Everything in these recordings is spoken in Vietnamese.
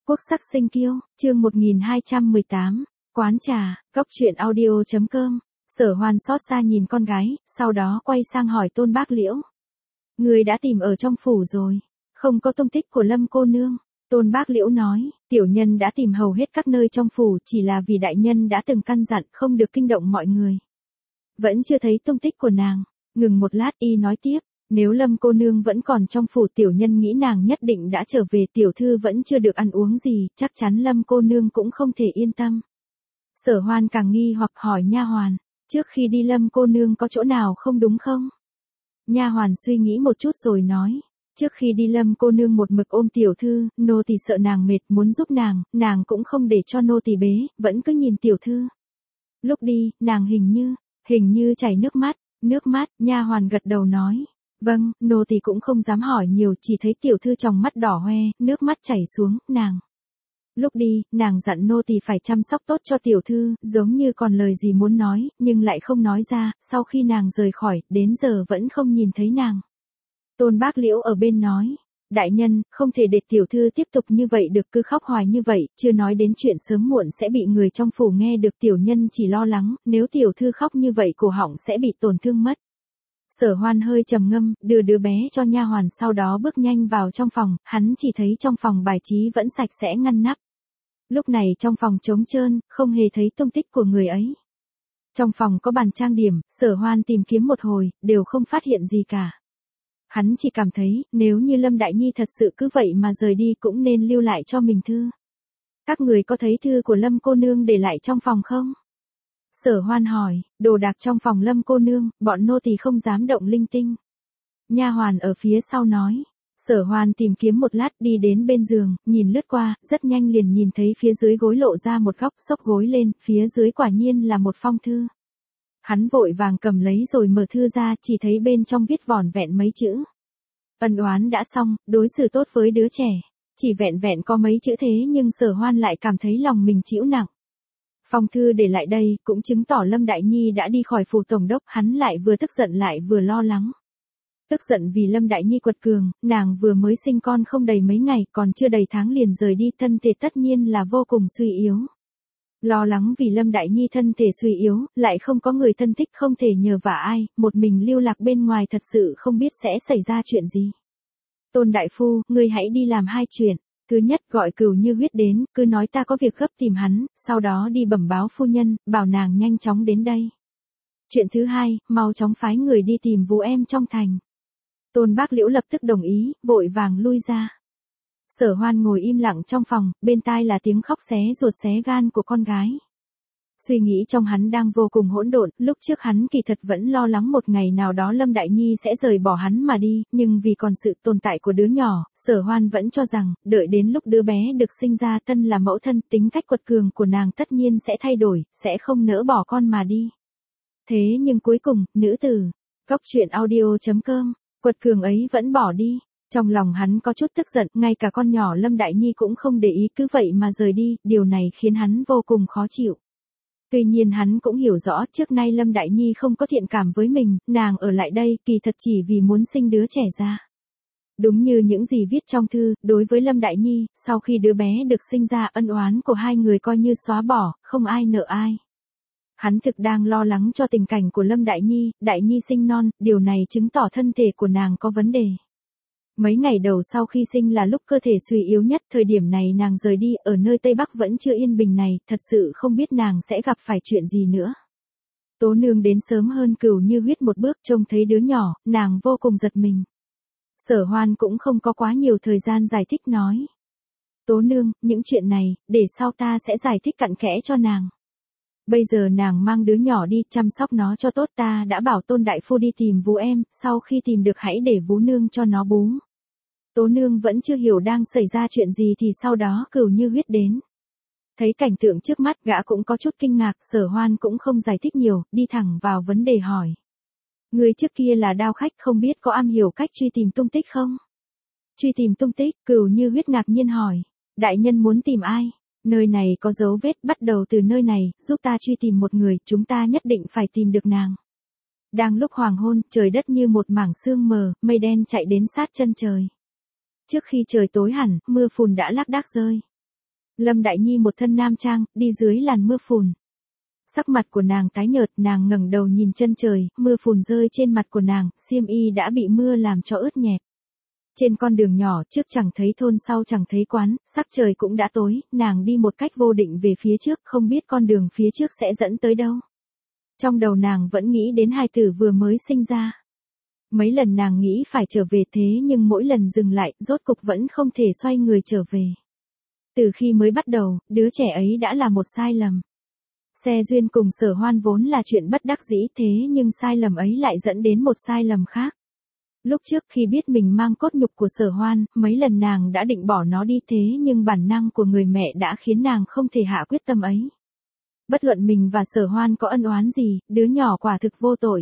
Quốc sắc sinh kiêu, chương 1218, quán trà, cốc truyện audio.com. Sở Hoan xót xa nhìn con gái, sau đó quay sang hỏi Tôn Bác Liễu. Người đã tìm ở trong phủ rồi, không có tung tích của Lâm cô nương. Tôn Bác Liễu nói, tiểu nhân đã tìm hầu hết các nơi trong phủ, chỉ là vì đại nhân đã từng căn dặn không được kinh động mọi người. Vẫn chưa thấy tung tích của nàng. Ngừng một lát y nói tiếp, nếu Lâm cô nương vẫn còn trong phủ, tiểu nhân nghĩ nàng nhất định đã trở về, tiểu thư vẫn chưa được ăn uống gì, chắc chắn Lâm cô nương cũng không thể yên tâm. Sở Hoan càng nghi hoặc hỏi nha hoàn, trước khi đi Lâm cô nương có chỗ nào không đúng không? Nha hoàn suy nghĩ một chút rồi nói, trước khi đi Lâm cô nương một mực ôm tiểu thư, nô tỳ sợ nàng mệt muốn giúp nàng cũng không để cho nô tỳ bế, vẫn cứ nhìn tiểu thư. Lúc đi, nàng hình như chảy nước mắt, nha hoàn gật đầu nói. Vâng, nô tỳ cũng không dám hỏi nhiều, chỉ thấy tiểu thư trong mắt đỏ hoe, nước mắt chảy xuống, nàng. Lúc đi, nàng dặn nô tỳ phải chăm sóc tốt cho tiểu thư, giống như còn lời gì muốn nói, nhưng lại không nói ra, sau khi nàng rời khỏi, đến giờ vẫn không nhìn thấy nàng. Tôn Bác Liễu ở bên nói, đại nhân, không thể để tiểu thư tiếp tục như vậy được, cứ khóc hoài như vậy, chưa nói đến chuyện sớm muộn sẽ bị người trong phủ nghe được, tiểu nhân chỉ lo lắng, nếu tiểu thư khóc như vậy cổ họng sẽ bị tổn thương mất. Sở Hoan hơi trầm ngâm, đưa đứa bé cho nha hoàn, sau đó bước nhanh vào trong phòng, hắn chỉ thấy trong phòng bài trí vẫn sạch sẽ ngăn nắp. Lúc này trong phòng trống trơn, không hề thấy tung tích của người ấy. Trong phòng có bàn trang điểm, Sở Hoan tìm kiếm một hồi, đều không phát hiện gì cả. Hắn chỉ cảm thấy, nếu như Lâm Đại Nhi thật sự cứ vậy mà rời đi cũng nên lưu lại cho mình thư. Các người có thấy thư của Lâm cô nương để lại trong phòng không? Sở Hoan hỏi, đồ đạc trong phòng Lâm cô nương, bọn nô tỳ không dám động linh tinh. Nha hoàn ở phía sau nói. Sở Hoan tìm kiếm một lát, đi đến bên giường, nhìn lướt qua, rất nhanh liền nhìn thấy phía dưới gối lộ ra một góc, xốc gối lên, phía dưới quả nhiên là một phong thư. Hắn vội vàng cầm lấy rồi mở thư ra, chỉ thấy bên trong viết vỏn vẹn mấy chữ. Ân oán đã xong, đối xử tốt với đứa trẻ. Chỉ vẹn vẹn có mấy chữ thế nhưng Sở Hoan lại cảm thấy lòng mình chịu nặng. Phong thư để lại đây, cũng chứng tỏ Lâm Đại Nhi đã đi khỏi phủ tổng đốc, hắn lại vừa tức giận lại vừa lo lắng. Tức giận vì Lâm Đại Nhi quật cường, nàng vừa mới sinh con không đầy mấy ngày, còn chưa đầy tháng liền rời đi, thân thể tất nhiên là vô cùng suy yếu. Lo lắng vì Lâm Đại Nhi thân thể suy yếu, lại không có người thân thích, không thể nhờ vả ai, một mình lưu lạc bên ngoài thật sự không biết sẽ xảy ra chuyện gì. Tôn đại phu, ngươi hãy đi làm hai chuyện. Thứ nhất, gọi Cửu Như Huyết đến, cứ nói ta có việc gấp tìm hắn, sau đó đi bẩm báo phu nhân, bảo nàng nhanh chóng đến đây. Chuyện thứ hai, mau chóng phái người đi tìm Vũ em trong thành. Tôn Bác Liễu lập tức đồng ý, vội vàng lui ra. Sở Hoan ngồi im lặng trong phòng, bên tai là tiếng khóc xé ruột xé gan của con gái. Suy nghĩ trong hắn đang vô cùng hỗn độn, lúc trước hắn kỳ thật vẫn lo lắng một ngày nào đó Lâm Đại Nhi sẽ rời bỏ hắn mà đi, nhưng vì còn sự tồn tại của đứa nhỏ, Sở Hoan vẫn cho rằng, đợi đến lúc đứa bé được sinh ra, thân là mẫu thân, tính cách quật cường của nàng tất nhiên sẽ thay đổi, sẽ không nỡ bỏ con mà đi. Thế nhưng cuối cùng, nữ tử, cốc truyện audio.com, quật cường ấy vẫn bỏ đi. Trong lòng hắn có chút tức giận, ngay cả con nhỏ Lâm Đại Nhi cũng không để ý, cứ vậy mà rời đi, điều này khiến hắn vô cùng khó chịu. Tuy nhiên hắn cũng hiểu rõ trước nay Lâm Đại Nhi không có thiện cảm với mình, nàng ở lại đây kỳ thật chỉ vì muốn sinh đứa trẻ ra. Đúng như những gì viết trong thư, đối với Lâm Đại Nhi, sau khi đứa bé được sinh ra, ân oán của hai người coi như xóa bỏ, không ai nợ ai. Hắn thực đang lo lắng cho tình cảnh của Lâm Đại Nhi sinh non, điều này chứng tỏ thân thể của nàng có vấn đề. Mấy ngày đầu sau khi sinh là lúc cơ thể suy yếu nhất, thời điểm này nàng rời đi, ở nơi Tây Bắc vẫn chưa yên bình này, thật sự không biết nàng sẽ gặp phải chuyện gì nữa. Tố nương đến sớm hơn Cửu Như Huyết một bước, trông thấy đứa nhỏ, nàng vô cùng giật mình. Sở Hoan cũng không có quá nhiều thời gian giải thích nói. Tố nương, những chuyện này, để sau ta sẽ giải thích cặn kẽ cho nàng. Bây giờ nàng mang đứa nhỏ đi, chăm sóc nó cho tốt, ta đã bảo Tôn đại phu đi tìm Vũ em, sau khi tìm được hãy để Vũ nương cho nó bú. Tố nương vẫn chưa hiểu đang xảy ra chuyện gì thì sau đó Cửu Như Huyết đến. Thấy cảnh tượng trước mắt, gã cũng có chút kinh ngạc, Sở Hoan cũng không giải thích nhiều, đi thẳng vào vấn đề hỏi. Người trước kia là đao khách, không biết có am hiểu cách truy tìm tung tích không? Truy tìm tung tích, Cửu Như Huyết ngạc nhiên hỏi. Đại nhân muốn tìm ai? Nơi này có dấu vết, bắt đầu từ nơi này, giúp ta truy tìm một người, chúng ta nhất định phải tìm được nàng. Đang lúc hoàng hôn, trời đất như một mảng sương mờ, mây đen chạy đến sát chân trời. Trước khi trời tối hẳn, mưa phùn đã lác đác rơi. Lâm Đại Nhi một thân nam trang, đi dưới làn mưa phùn. Sắc mặt của nàng tái nhợt, nàng ngẩng đầu nhìn chân trời, mưa phùn rơi trên mặt của nàng, xiêm y đã bị mưa làm cho ướt nhẹp. Trên con đường nhỏ, trước chẳng thấy thôn sau chẳng thấy quán, sắc trời cũng đã tối, nàng đi một cách vô định về phía trước, không biết con đường phía trước sẽ dẫn tới đâu. Trong đầu nàng vẫn nghĩ đến hài tử vừa mới sinh ra. Mấy lần nàng nghĩ phải trở về thế nhưng mỗi lần dừng lại, rốt cục vẫn không thể xoay người trở về. Từ khi mới bắt đầu, đứa trẻ ấy đã là một sai lầm. Xe duyên cùng Sở Hoan vốn là chuyện bất đắc dĩ thế nhưng sai lầm ấy lại dẫn đến một sai lầm khác. Lúc trước khi biết mình mang cốt nhục của Sở Hoan, mấy lần nàng đã định bỏ nó đi thế nhưng bản năng của người mẹ đã khiến nàng không thể hạ quyết tâm ấy. Bất luận mình và Sở Hoan có ân oán gì, đứa nhỏ quả thực vô tội.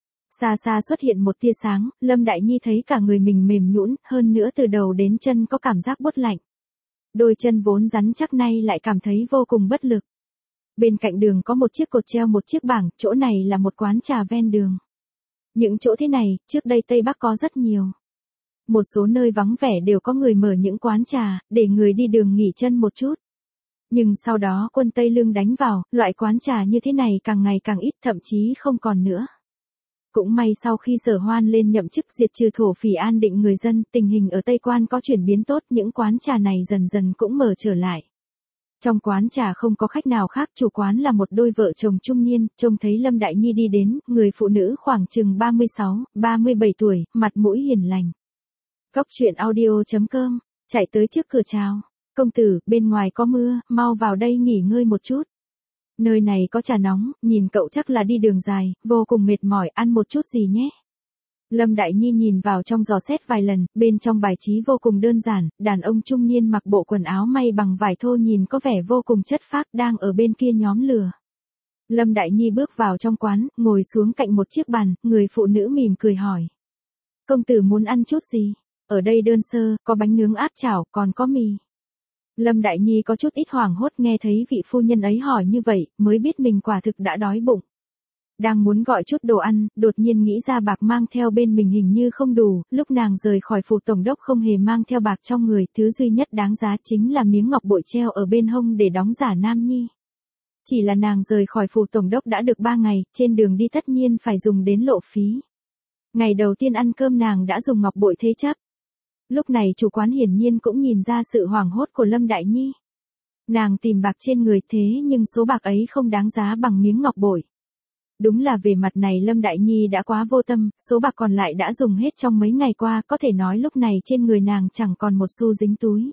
Xa xa xuất hiện một tia sáng, Lâm Đại Nhi thấy cả người mình mềm nhũn, hơn nữa từ đầu đến chân có cảm giác buốt lạnh. Đôi chân vốn rắn chắc nay lại cảm thấy vô cùng bất lực. Bên cạnh đường có một chiếc cột treo một chiếc bảng, chỗ này là một quán trà ven đường. Những chỗ thế này, trước đây Tây Bắc có rất nhiều. Một số nơi vắng vẻ đều có người mở những quán trà, để người đi đường nghỉ chân một chút. Nhưng sau đó quân Tây Lương đánh vào, loại quán trà như thế này càng ngày càng ít, thậm chí không còn nữa. Cũng may sau khi Sở Hoan lên nhậm chức diệt trừ thổ phỉ an định người dân, tình hình ở Tây Quan có chuyển biến tốt, những quán trà này dần dần cũng mở trở lại. Trong quán trà không có khách nào khác, chủ quán là một đôi vợ chồng trung niên, trông thấy Lâm Đại Nhi đi đến, người phụ nữ khoảng chừng 36, 37 tuổi, mặt mũi hiền lành. Cóc truyện audio.com, chạy tới trước cửa chào. Công tử, bên ngoài có mưa, mau vào đây nghỉ ngơi một chút. Nơi này có trà nóng, nhìn cậu chắc là đi đường dài, vô cùng mệt mỏi, ăn một chút gì nhé. Lâm Đại Nhi nhìn vào trong dò xét vài lần, bên trong bài trí vô cùng đơn giản, đàn ông trung niên mặc bộ quần áo may bằng vải thô nhìn có vẻ vô cùng chất phác đang ở bên kia nhóm lửa. Lâm Đại Nhi bước vào trong quán, ngồi xuống cạnh một chiếc bàn, người phụ nữ mỉm cười hỏi. Công tử muốn ăn chút gì? Ở đây đơn sơ, có bánh nướng áp chảo, còn có mì. Lâm Đại Nhi có chút ít hoảng hốt nghe thấy vị phu nhân ấy hỏi như vậy, mới biết mình quả thực đã đói bụng. Đang muốn gọi chút đồ ăn, đột nhiên nghĩ ra bạc mang theo bên mình hình như không đủ, lúc nàng rời khỏi phủ tổng đốc không hề mang theo bạc trong người, thứ duy nhất đáng giá chính là miếng ngọc bội treo ở bên hông để đóng giả nam nhi. Chỉ là nàng rời khỏi phủ tổng đốc đã được 3 ngày, trên đường đi tất nhiên phải dùng đến lộ phí. Ngày đầu tiên ăn cơm nàng đã dùng ngọc bội thế chấp. Lúc này chủ quán hiển nhiên cũng nhìn ra sự hoảng hốt của Lâm Đại Nhi. Nàng tìm bạc trên người thế nhưng số bạc ấy không đáng giá bằng miếng ngọc bội. Đúng là về mặt này Lâm Đại Nhi đã quá vô tâm, số bạc còn lại đã dùng hết trong mấy ngày qua, có thể nói lúc này trên người nàng chẳng còn một xu dính túi.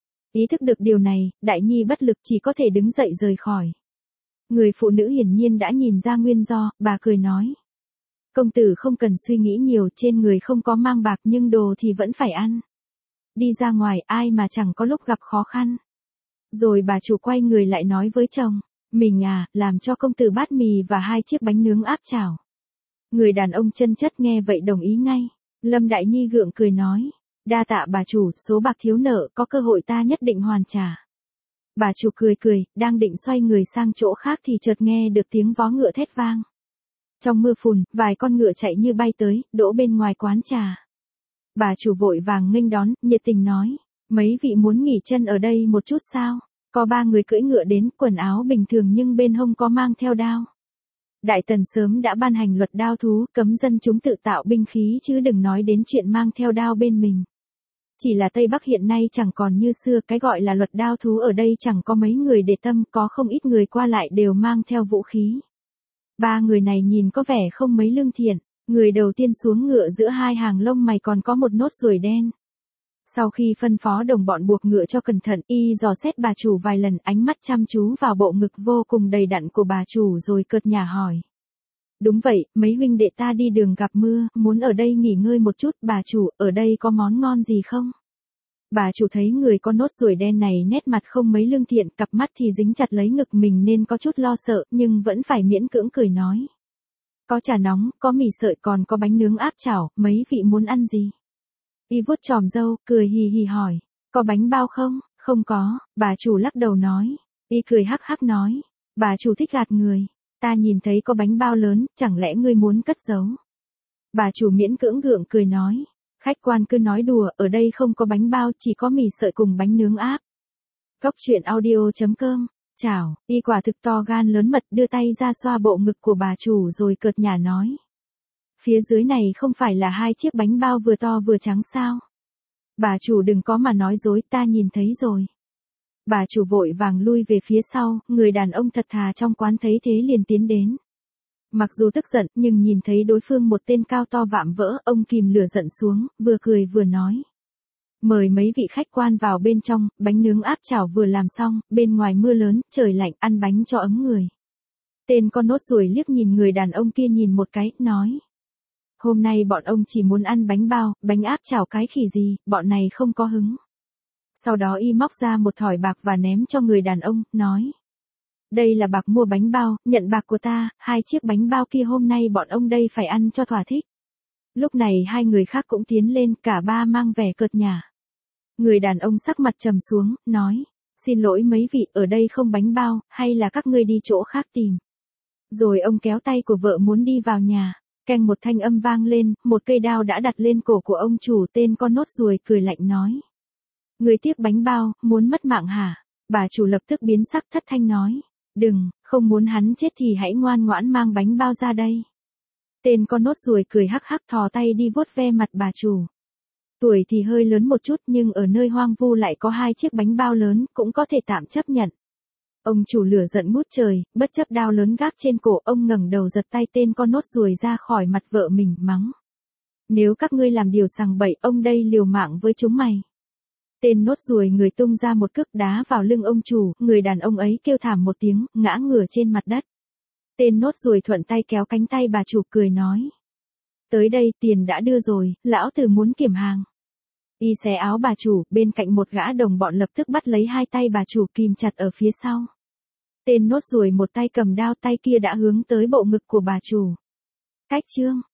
Ý thức được điều này, Đại Nhi bất lực chỉ có thể đứng dậy rời khỏi. Người phụ nữ hiển nhiên đã nhìn ra nguyên do, bà cười nói. Công tử không cần suy nghĩ nhiều, trên người không có mang bạc nhưng đồ thì vẫn phải ăn. Đi ra ngoài ai mà chẳng có lúc gặp khó khăn. Rồi bà chủ quay người lại nói với chồng. Mình à, làm cho công tử bát mì và 2 chiếc bánh nướng áp chảo. Người đàn ông chân chất nghe vậy đồng ý ngay. Lâm Đại Nhi gượng cười nói. Đa tạ bà chủ, số bạc thiếu nợ, có cơ hội ta nhất định hoàn trả. Bà chủ cười cười, đang định xoay người sang chỗ khác thì chợt nghe được tiếng vó ngựa thét vang. Trong mưa phùn, vài con ngựa chạy như bay tới, đỗ bên ngoài quán trà. Bà chủ vội vàng nghênh đón, nhiệt tình nói. Mấy vị muốn nghỉ chân ở đây một chút sao? Có 3 người cưỡi ngựa đến, quần áo bình thường nhưng bên hông có mang theo đao. Đại Tần sớm đã ban hành luật đao thú, cấm dân chúng tự tạo binh khí chứ đừng nói đến chuyện mang theo đao bên mình. Chỉ là Tây Bắc hiện nay chẳng còn như xưa, cái gọi là luật đao thú ở đây chẳng có mấy người để tâm, có không ít người qua lại đều mang theo vũ khí. 3 người này nhìn có vẻ không mấy lương thiện, người đầu tiên xuống ngựa giữa 2 hàng lông mày còn có một nốt ruồi đen. Sau khi phân phó đồng bọn buộc ngựa cho cẩn thận, y dò xét bà chủ vài lần, ánh mắt chăm chú vào bộ ngực vô cùng đầy đặn của bà chủ rồi cợt nhả hỏi. Đúng vậy, mấy huynh đệ ta đi đường gặp mưa, muốn ở đây nghỉ ngơi một chút, bà chủ, ở đây có món ngon gì không? Bà chủ thấy người con nốt ruồi đen này nét mặt không mấy lương thiện, cặp mắt thì dính chặt lấy ngực mình nên có chút lo sợ, nhưng vẫn phải miễn cưỡng cười nói. Có trà nóng, có mì sợi còn có bánh nướng áp chảo, mấy vị muốn ăn gì? Y vuốt chòm râu, cười hì hì hỏi. Có bánh bao không? Không có, bà chủ lắc đầu nói. Y cười hắc hắc nói. Bà chủ thích gạt người. Ta nhìn thấy có bánh bao lớn, chẳng lẽ ngươi muốn cất giấu? Bà chủ miễn cưỡng gượng cười nói. Khách quan cứ nói đùa, ở đây không có bánh bao, chỉ có mì sợi cùng bánh nướng áp. Cốc truyện audio.com. Chào, y quả thực to gan lớn mật đưa tay ra xoa bộ ngực của bà chủ rồi cợt nhả nói. Phía dưới này không phải là 2 chiếc bánh bao vừa to vừa trắng sao? Bà chủ đừng có mà nói dối, ta nhìn thấy rồi. Bà chủ vội vàng lui về phía sau, người đàn ông thật thà trong quán thấy thế liền tiến đến. Mặc dù tức giận nhưng nhìn thấy đối phương một tên cao to vạm vỡ, ông kìm lửa giận xuống, vừa cười vừa nói. Mời mấy vị khách quan vào bên trong, bánh nướng áp chảo vừa làm xong, bên ngoài mưa lớn, trời lạnh, ăn bánh cho ấm người. Tên con nốt ruồi liếc nhìn người đàn ông kia nhìn một cái, nói. Hôm nay bọn ông chỉ muốn ăn bánh bao, bánh áp chảo cái khỉ gì, bọn này không có hứng. Sau đó y móc ra một thỏi bạc và ném cho người đàn ông, nói. Đây là bạc mua bánh bao, nhận bạc của ta, 2 chiếc bánh bao kia hôm nay bọn ông đây phải ăn cho thỏa thích. Lúc này 2 người khác cũng tiến lên, cả ba mang vẻ cợt nhả. Người đàn ông sắc mặt trầm xuống, nói, xin lỗi mấy vị, ở đây không bánh bao, hay là các ngươi đi chỗ khác tìm. Rồi ông kéo tay của vợ muốn đi vào nhà, keng một thanh âm vang lên, một cây đao đã đặt lên cổ của ông chủ. Tên con nốt ruồi cười lạnh nói. Người tiếc bánh bao, muốn mất mạng hả? Bà chủ lập tức biến sắc thất thanh nói. Đừng, không muốn hắn chết thì hãy ngoan ngoãn mang bánh bao ra đây. Tên con nốt ruồi cười hắc hắc thò tay đi vuốt ve mặt bà chủ. Tuổi thì hơi lớn một chút nhưng ở nơi hoang vu lại có 2 chiếc bánh bao lớn, cũng có thể tạm chấp nhận. Ông chủ lửa giận ngút trời, bất chấp đao lớn gác trên cổ, ông ngẩng đầu giật tay tên con nốt ruồi ra khỏi mặt vợ mình, mắng. Nếu các ngươi làm điều sằng bậy, ông đây liều mạng với chúng mày. Tên nốt ruồi người tung ra một cước đá vào lưng ông chủ, người đàn ông ấy kêu thảm một tiếng, ngã ngửa trên mặt đất. Tên nốt ruồi thuận tay kéo cánh tay bà chủ cười nói. Tới đây, tiền đã đưa rồi, lão tử muốn kiểm hàng. Y xé áo bà chủ, bên cạnh một gã đồng bọn lập tức bắt lấy 2 tay bà chủ kìm chặt ở phía sau. Tên nốt ruồi một tay cầm đao, tay kia đã hướng tới bộ ngực của bà chủ. Cách chương.